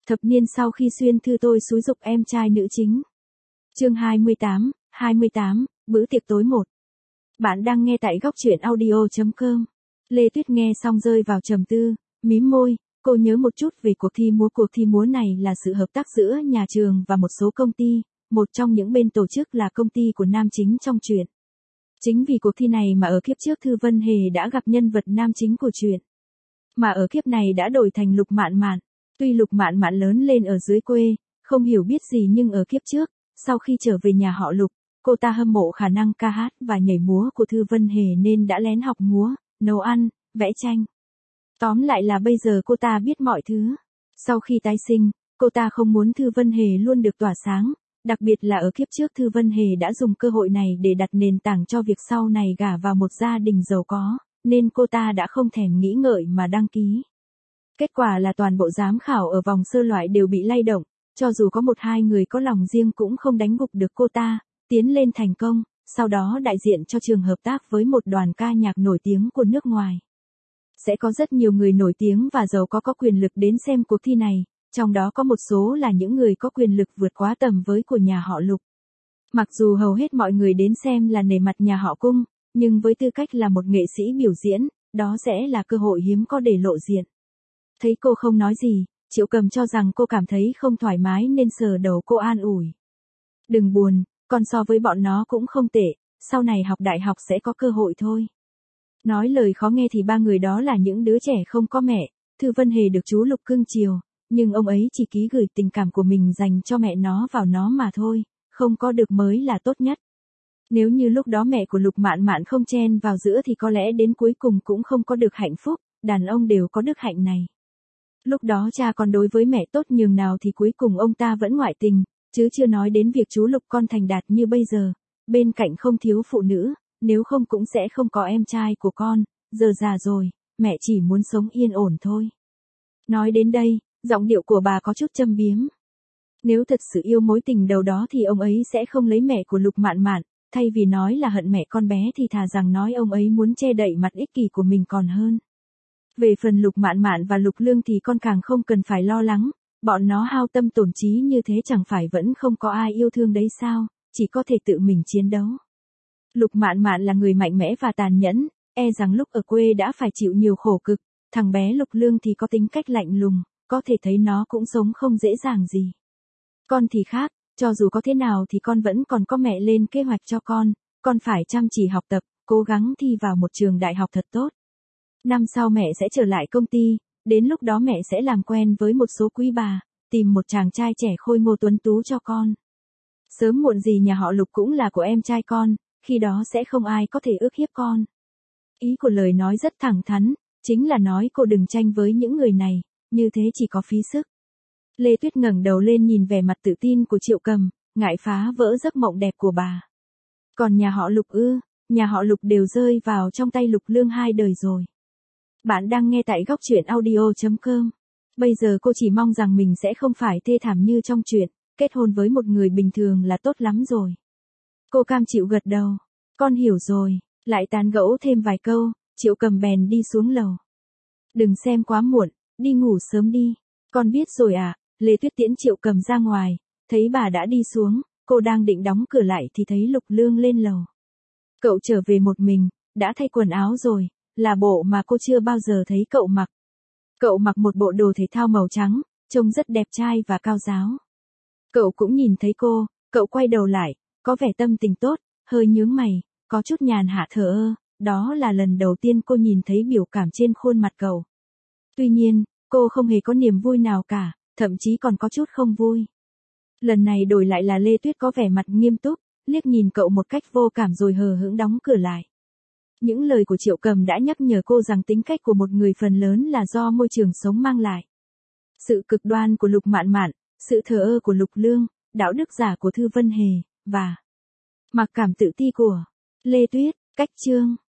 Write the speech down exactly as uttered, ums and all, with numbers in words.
Thập niên sau khi xuyên thư tôi xúi giục em trai nữ chính. Chương hai mươi tám, hai mươi tám, bữa tiệc tối một. Bạn đang nghe tại góc truyện audio chấm com. Lê Tuyết nghe xong rơi vào trầm tư, mím môi, cô nhớ một chút về cuộc thi múa. Cuộc thi múa này là sự hợp tác giữa nhà trường và một số công ty, một trong những bên tổ chức là công ty của nam chính trong truyện. Chính vì cuộc thi này mà ở kiếp trước Thư Vân Hề đã gặp nhân vật nam chính của truyện. Mà ở kiếp này đã đổi thành Lục Mạn Mạn. Tuy Lục Mạn Mạn lớn lên ở dưới quê, không hiểu biết gì nhưng ở kiếp trước, sau khi trở về nhà họ Lục, cô ta hâm mộ khả năng ca hát và nhảy múa của Thư Vân Hề nên đã lén học múa, nấu ăn, vẽ tranh. Tóm lại là bây giờ cô ta biết mọi thứ. Sau khi tái sinh, cô ta không muốn Thư Vân Hề luôn được tỏa sáng, đặc biệt là ở kiếp trước Thư Vân Hề đã dùng cơ hội này để đặt nền tảng cho việc sau này gả vào một gia đình giàu có, nên cô ta đã không thèm nghĩ ngợi mà đăng ký. Kết quả là toàn bộ giám khảo ở vòng sơ loại đều bị lay động, cho dù có một hai người có lòng riêng cũng không đánh gục được cô ta, tiến lên thành công, sau đó đại diện cho trường hợp tác với một đoàn ca nhạc nổi tiếng của nước ngoài. Sẽ có rất nhiều người nổi tiếng và giàu có có quyền lực đến xem cuộc thi này, trong đó có một số là những người có quyền lực vượt quá tầm với của nhà họ Lục. Mặc dù hầu hết mọi người đến xem là nể mặt nhà họ Cung, nhưng với tư cách là một nghệ sĩ biểu diễn, đó sẽ là cơ hội hiếm có để lộ diện. Thấy cô không nói gì, Triệu Cầm cho rằng cô cảm thấy không thoải mái nên sờ đầu cô an ủi. Đừng buồn, còn so với bọn nó cũng không tệ, sau này học đại học sẽ có cơ hội thôi. Nói lời khó nghe thì ba người đó là những đứa trẻ không có mẹ, Thư Vân Hề được chú Lục cưng chiều, nhưng ông ấy chỉ ký gửi tình cảm của mình dành cho mẹ nó vào nó mà thôi, không có được mới là tốt nhất. Nếu như lúc đó mẹ của Lục Mạn Mạn không chen vào giữa thì có lẽ đến cuối cùng cũng không có được hạnh phúc, đàn ông đều có đức hạnh này. Lúc đó cha con đối với mẹ tốt nhường nào thì cuối cùng ông ta vẫn ngoại tình, chứ chưa nói đến việc chú Lục con thành đạt như bây giờ, bên cạnh không thiếu phụ nữ, nếu không cũng sẽ không có em trai của con, giờ già rồi, mẹ chỉ muốn sống yên ổn thôi. Nói đến đây, giọng điệu của bà có chút châm biếm. Nếu thật sự yêu mối tình đầu đó thì ông ấy sẽ không lấy mẹ của Lục Mạn Mạn, thay vì nói là hận mẹ con bé thì thà rằng nói ông ấy muốn che đậy mặt ích kỷ của mình còn hơn. Về phần Lục Mạn Mạn và Lục Lương thì con càng không cần phải lo lắng, bọn nó hao tâm tổn trí như thế chẳng phải vẫn không có ai yêu thương đấy sao, chỉ có thể tự mình chiến đấu. Lục Mạn Mạn là người mạnh mẽ và tàn nhẫn, e rằng lúc ở quê đã phải chịu nhiều khổ cực, thằng bé Lục Lương thì có tính cách lạnh lùng, có thể thấy nó cũng sống không dễ dàng gì. Con thì khác, cho dù có thế nào thì con vẫn còn có mẹ lên kế hoạch cho con, con phải chăm chỉ học tập, cố gắng thi vào một trường đại học thật tốt. Năm sau mẹ sẽ trở lại công ty, đến lúc đó mẹ sẽ làm quen với một số quý bà, tìm một chàng trai trẻ khôi ngô tuấn tú cho con. Sớm muộn gì nhà họ Lục cũng là của em trai con, khi đó sẽ không ai có thể ức hiếp con. Ý của lời nói rất thẳng thắn, chính là nói cô đừng tranh với những người này, như thế chỉ có phí sức. Lê Tuyết ngẩng đầu lên nhìn vẻ mặt tự tin của Triệu Cầm, ngại phá vỡ giấc mộng đẹp của bà. Còn nhà họ Lục ư, nhà họ Lục đều rơi vào trong tay Lục Lương hai đời rồi. Bạn đang nghe tại góc truyện audio chấm com. Bây giờ cô chỉ mong rằng mình sẽ không phải thê thảm như trong truyện, kết hôn với một người bình thường là tốt lắm rồi. Cô cam chịu gật đầu. Con hiểu rồi, lại tán gẫu thêm vài câu, Triệu Cầm bèn đi xuống lầu. Đừng xem quá muộn, đi ngủ sớm đi. Con biết rồi à, Lê Tuyết tiễn Triệu Cầm ra ngoài, thấy bà đã đi xuống, cô đang định đóng cửa lại thì thấy Lục Lương lên lầu. Cậu trở về một mình, đã thay quần áo rồi, là bộ mà cô chưa bao giờ thấy cậu mặc. Cậu mặc một bộ đồ thể thao màu trắng, trông rất đẹp trai và cao ráo. Cậu cũng nhìn thấy cô, cậu quay đầu lại, có vẻ tâm tình tốt, hơi nhướng mày, có chút nhàn hạ thờ ơ, đó là lần đầu tiên cô nhìn thấy biểu cảm trên khuôn mặt cậu. Tuy nhiên, cô không hề có niềm vui nào cả, thậm chí còn có chút không vui. Lần này đổi lại là Lê Tuyết có vẻ mặt nghiêm túc, liếc nhìn cậu một cách vô cảm rồi hờ hững đóng cửa lại. Những lời của Triệu Cầm đã nhắc nhở cô rằng tính cách của một người phần lớn là do môi trường sống mang lại. Sự cực đoan của Lục Mạn Mạn, sự thờ ơ của Lục Lương, đạo đức giả của Thư Vân Hề, và mặc cảm tự ti của Lê Tuyết. Cách chương